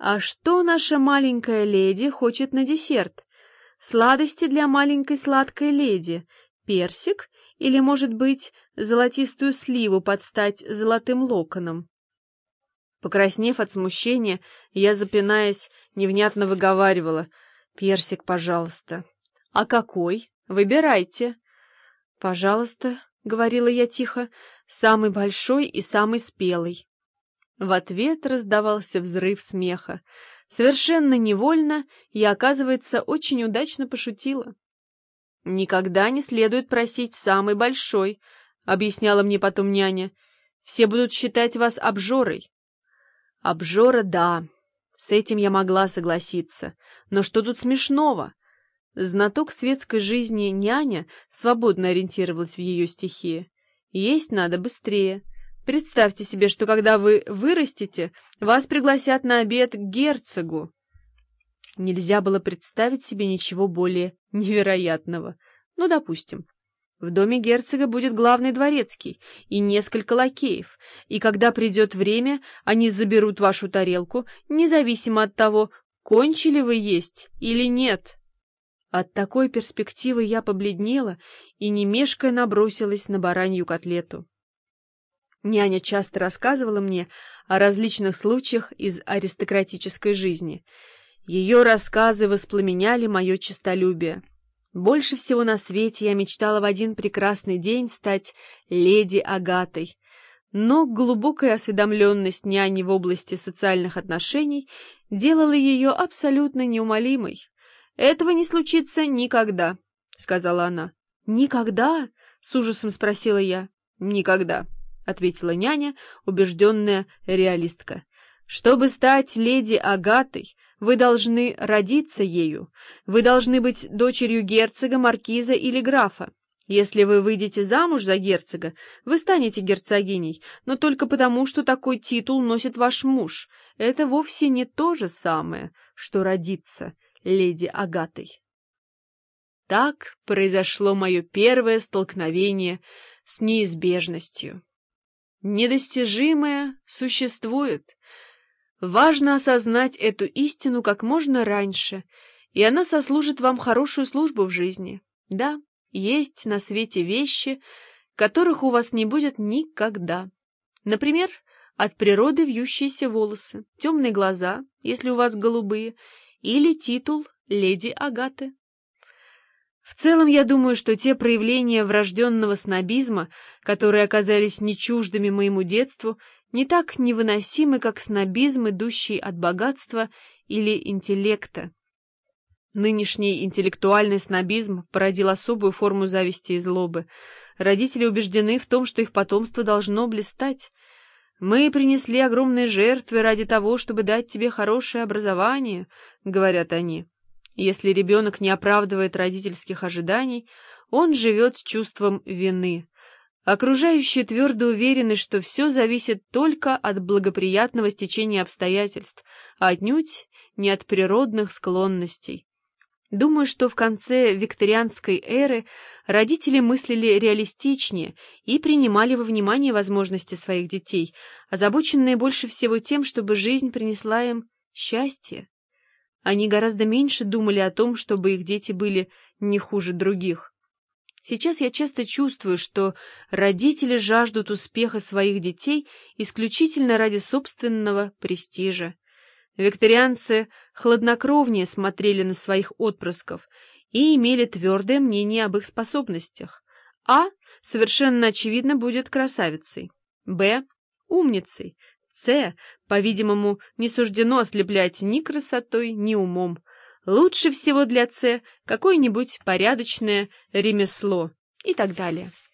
«А что наша маленькая леди хочет на десерт? Сладости для маленькой сладкой леди, персик или, может быть, золотистую сливу под стать золотым локоном?» Покраснев от смущения, я, запинаясь, невнятно выговаривала: «Персик, пожалуйста». «А какой? Выбирайте». «Пожалуйста», — говорила я тихо, — «самый большой и самый спелый». В ответ раздавался взрыв смеха. Совершенно невольно я, оказывается, очень удачно пошутила. «Никогда не следует просить самый большой», — объясняла мне потом няня. «Все будут считать вас обжорой». Обжора, да, с этим я могла согласиться. Но что тут смешного? Знаток светской жизни няня свободно ориентировалась в ее стихии. Есть надо быстрее. Представьте себе, что когда вы вырастете, вас пригласят на обед к герцогу. Нельзя было представить себе ничего более невероятного. Ну, допустим. В доме герцога будет главный дворецкий и несколько лакеев, и когда придет время, они заберут вашу тарелку, независимо от того, кончили вы есть или нет. От такой перспективы я побледнела и, не мешкая, набросилась на баранью котлету. Няня часто рассказывала мне о различных случаях из аристократической жизни. Ее рассказы воспламеняли мое честолюбие. Больше всего на свете я мечтала в один прекрасный день стать леди Агатой. Но глубокая осведомленность няни в области социальных отношений делала ее абсолютно неумолимой. «Этого не случится никогда», — сказала она. «Никогда?» — с ужасом спросила я. «Никогда», — ответила няня, убежденная реалистка. «Чтобы стать леди Агатой, вы должны родиться ею. Вы должны быть дочерью герцога, маркиза или графа. Если вы выйдете замуж за герцога, вы станете герцогиней, но только потому, что такой титул носит ваш муж. Это вовсе не то же самое, что родиться леди Агатой». Так произошло мое первое столкновение с неизбежностью. Недостижимое существует. Важно осознать эту истину как можно раньше, и она сослужит вам хорошую службу в жизни. Да, есть на свете вещи, которых у вас не будет никогда. Например, от природы вьющиеся волосы, темные глаза, если у вас голубые, или титул леди Агаты. В целом, я думаю, что те проявления врожденного снобизма, которые оказались не чуждыми моему детству, не так невыносимы, как снобизм, идущий от богатства или интеллекта. Нынешний интеллектуальный снобизм породил особую форму зависти и злобы. Родители убеждены в том, что их потомство должно блистать. «Мы принесли огромные жертвы ради того, чтобы дать тебе хорошее образование», — говорят они. Если ребенок не оправдывает родительских ожиданий, он живет с чувством вины. Окружающие твердо уверены, что все зависит только от благоприятного стечения обстоятельств, а отнюдь не от природных склонностей. Думаю, что в конце викторианской эры родители мыслили реалистичнее и принимали во внимание возможности своих детей, озабоченные больше всего тем, чтобы жизнь принесла им счастье. Они гораздо меньше думали о том, чтобы их дети были не хуже других. Сейчас я часто чувствую, что родители жаждут успеха своих детей исключительно ради собственного престижа. Викторианцы хладнокровнее смотрели на своих отпрысков и имели твердое мнение об их способностях. А совершенно очевидно будет красавицей, Б – умницей, С, по-видимому, не суждено ослеплять ни красотой, ни умом. Лучше всего для С какое-нибудь порядочное ремесло и так далее.